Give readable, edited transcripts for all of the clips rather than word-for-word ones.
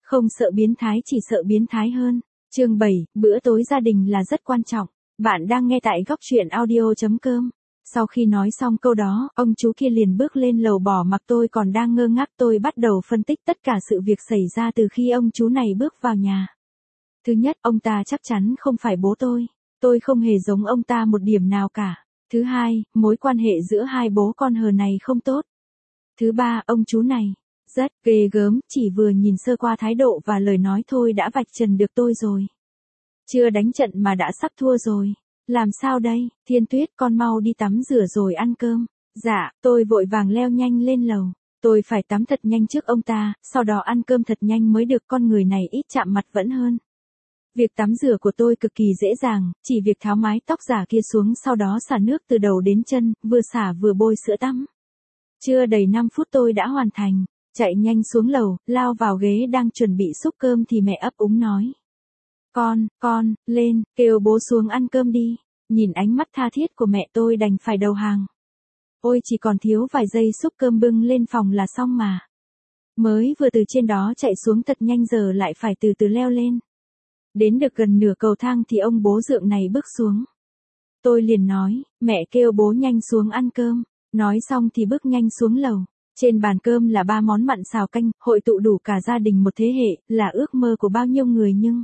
Không sợ biến thái chỉ sợ biến thái hơn. Chương 7, bữa tối gia đình là rất quan trọng. Bạn đang nghe tại góc truyện audio.com. Sau khi nói xong câu đó, ông chú kia liền bước lên lầu bỏ mặc tôi còn đang ngơ ngác. Tôi bắt đầu phân tích tất cả sự việc xảy ra từ khi ông chú này bước vào nhà. Thứ nhất, ông ta chắc chắn không phải bố tôi. Tôi không hề giống ông ta một điểm nào cả. Thứ hai, mối quan hệ giữa hai bố con hờ này không tốt. Thứ ba, ông chú này rất ghê gớm, chỉ vừa nhìn sơ qua thái độ và lời nói thôi đã vạch trần được tôi rồi. Chưa đánh trận mà đã sắp thua rồi. Làm sao đây, Thiên Tuyết, con mau đi tắm rửa rồi ăn cơm. Dạ, tôi vội vàng leo nhanh lên lầu. Tôi phải tắm thật nhanh trước ông ta, sau đó ăn cơm thật nhanh mới được, con người này ít chạm mặt vẫn hơn. Việc tắm rửa của tôi cực kỳ dễ dàng, chỉ việc tháo mái tóc giả kia xuống sau đó xả nước từ đầu đến chân, vừa xả vừa bôi sữa tắm. Chưa đầy 5 phút tôi đã hoàn thành, chạy nhanh xuống lầu, lao vào ghế đang chuẩn bị xúc cơm thì mẹ ấp úng nói. Con, lên, kêu bố xuống ăn cơm đi. Nhìn ánh mắt tha thiết của mẹ tôi đành phải đầu hàng. Ôi chỉ còn thiếu vài giây xúc cơm bưng lên phòng là xong mà. Mới vừa từ trên đó chạy xuống thật nhanh giờ lại phải từ từ leo lên. Đến được gần nửa cầu thang thì ông bố dượng này bước xuống. Tôi liền nói, mẹ kêu bố nhanh xuống ăn cơm. Nói xong thì bước nhanh xuống lầu. Trên bàn cơm là 3 món mặn xào canh, hội tụ đủ cả gia đình một thế hệ, là ước mơ của bao nhiêu người nhưng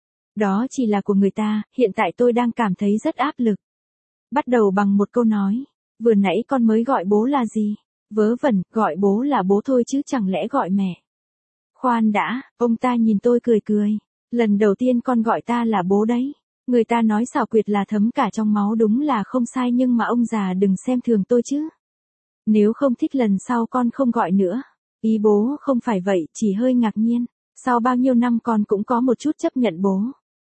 đó chỉ là của người ta, hiện tại tôi đang cảm thấy rất áp lực. Bắt đầu bằng một câu nói, vừa nãy con mới gọi bố là gì? Vớ vẩn, gọi bố là bố thôi chứ chẳng lẽ gọi mẹ. Khoan đã, ông ta nhìn tôi cười cười. Lần đầu tiên con gọi ta là bố đấy. Người ta nói xảo quyệt là thấm cả trong máu đúng là không sai nhưng mà ông già đừng xem thường tôi chứ. Nếu không thích lần sau con không gọi nữa. Ý bố không phải vậy, chỉ hơi ngạc nhiên. Sau bao nhiêu năm con cũng có một chút chấp nhận bố.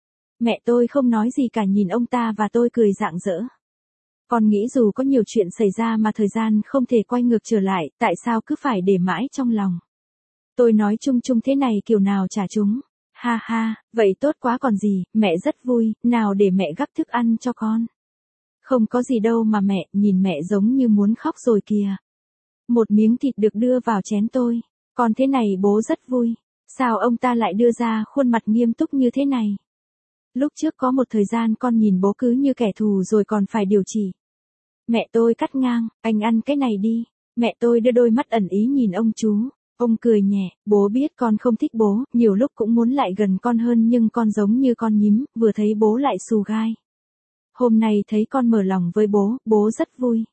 Mẹ tôi không nói gì cả nhìn ông ta và tôi cười rạng rỡ. Con nghĩ dù có nhiều chuyện xảy ra mà thời gian không thể quay ngược trở lại, tại sao cứ phải để mãi trong lòng. Tôi nói chung chung thế này kiểu nào trả chúng. Ha ha, vậy tốt quá còn gì, mẹ rất vui, nào để mẹ gắp thức ăn cho con. Không có gì đâu mà mẹ, nhìn mẹ giống như muốn khóc rồi kìa. Một miếng thịt được đưa vào chén tôi. Còn thế này bố rất vui. Sao ông ta lại đưa ra khuôn mặt nghiêm túc như thế này? Lúc trước có một thời gian con nhìn bố cứ như kẻ thù rồi còn phải điều chỉ. Mẹ tôi cắt ngang, anh ăn cái này đi. Mẹ tôi đưa đôi mắt ẩn ý nhìn ông chú. Ông cười nhẹ, bố biết con không thích bố, nhiều lúc cũng muốn lại gần con hơn nhưng con giống như con nhím, vừa thấy bố lại xù gai. Hôm nay thấy con mở lòng với bố rất vui.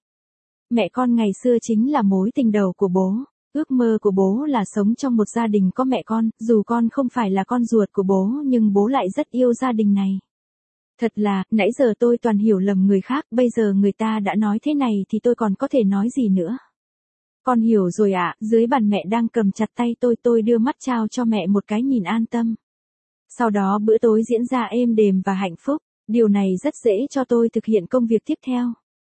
Mẹ con ngày xưa chính là mối tình đầu của bố. Ước mơ của bố là sống trong một gia đình có mẹ con, dù con không phải là con ruột của bố nhưng bố lại rất yêu gia đình này. Thật là, nãy giờ tôi toàn hiểu lầm người khác, bây giờ người ta đã nói thế này thì tôi còn có thể nói gì nữa. Con hiểu rồi ạ, dưới bàn mẹ đang cầm chặt tay tôi đưa mắt trao cho mẹ một cái nhìn an tâm. Sau đó bữa tối diễn ra êm đềm và hạnh phúc, điều này rất dễ cho tôi thực hiện công việc tiếp theo.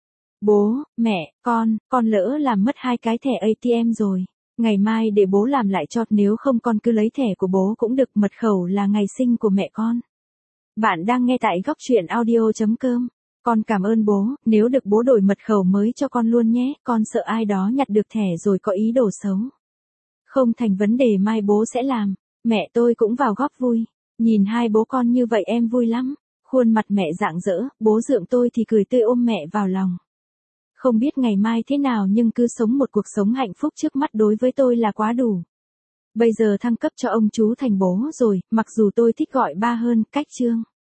Bố, mẹ, con lỡ làm mất 2 cái thẻ ATM rồi. Ngày mai để bố làm lại cho, nếu không con cứ lấy thẻ của bố cũng được, mật khẩu là ngày sinh của mẹ con. Bạn đang nghe tại góc truyện audio.com. Con cảm ơn bố, nếu được bố đổi mật khẩu mới cho con luôn nhé, con sợ ai đó nhặt được thẻ rồi có ý đồ xấu. Không thành vấn đề, mai bố sẽ làm. Mẹ tôi cũng vào góp vui. Nhìn hai bố con như vậy em vui lắm. Khuôn mặt mẹ rạng rỡ, bố dượng tôi thì cười tươi ôm mẹ vào lòng. Không biết ngày mai thế nào nhưng cứ sống một cuộc sống hạnh phúc trước mắt đối với tôi là quá đủ. Bây giờ thăng cấp cho ông chú thành bố rồi, mặc dù tôi thích gọi ba hơn, cách Trương.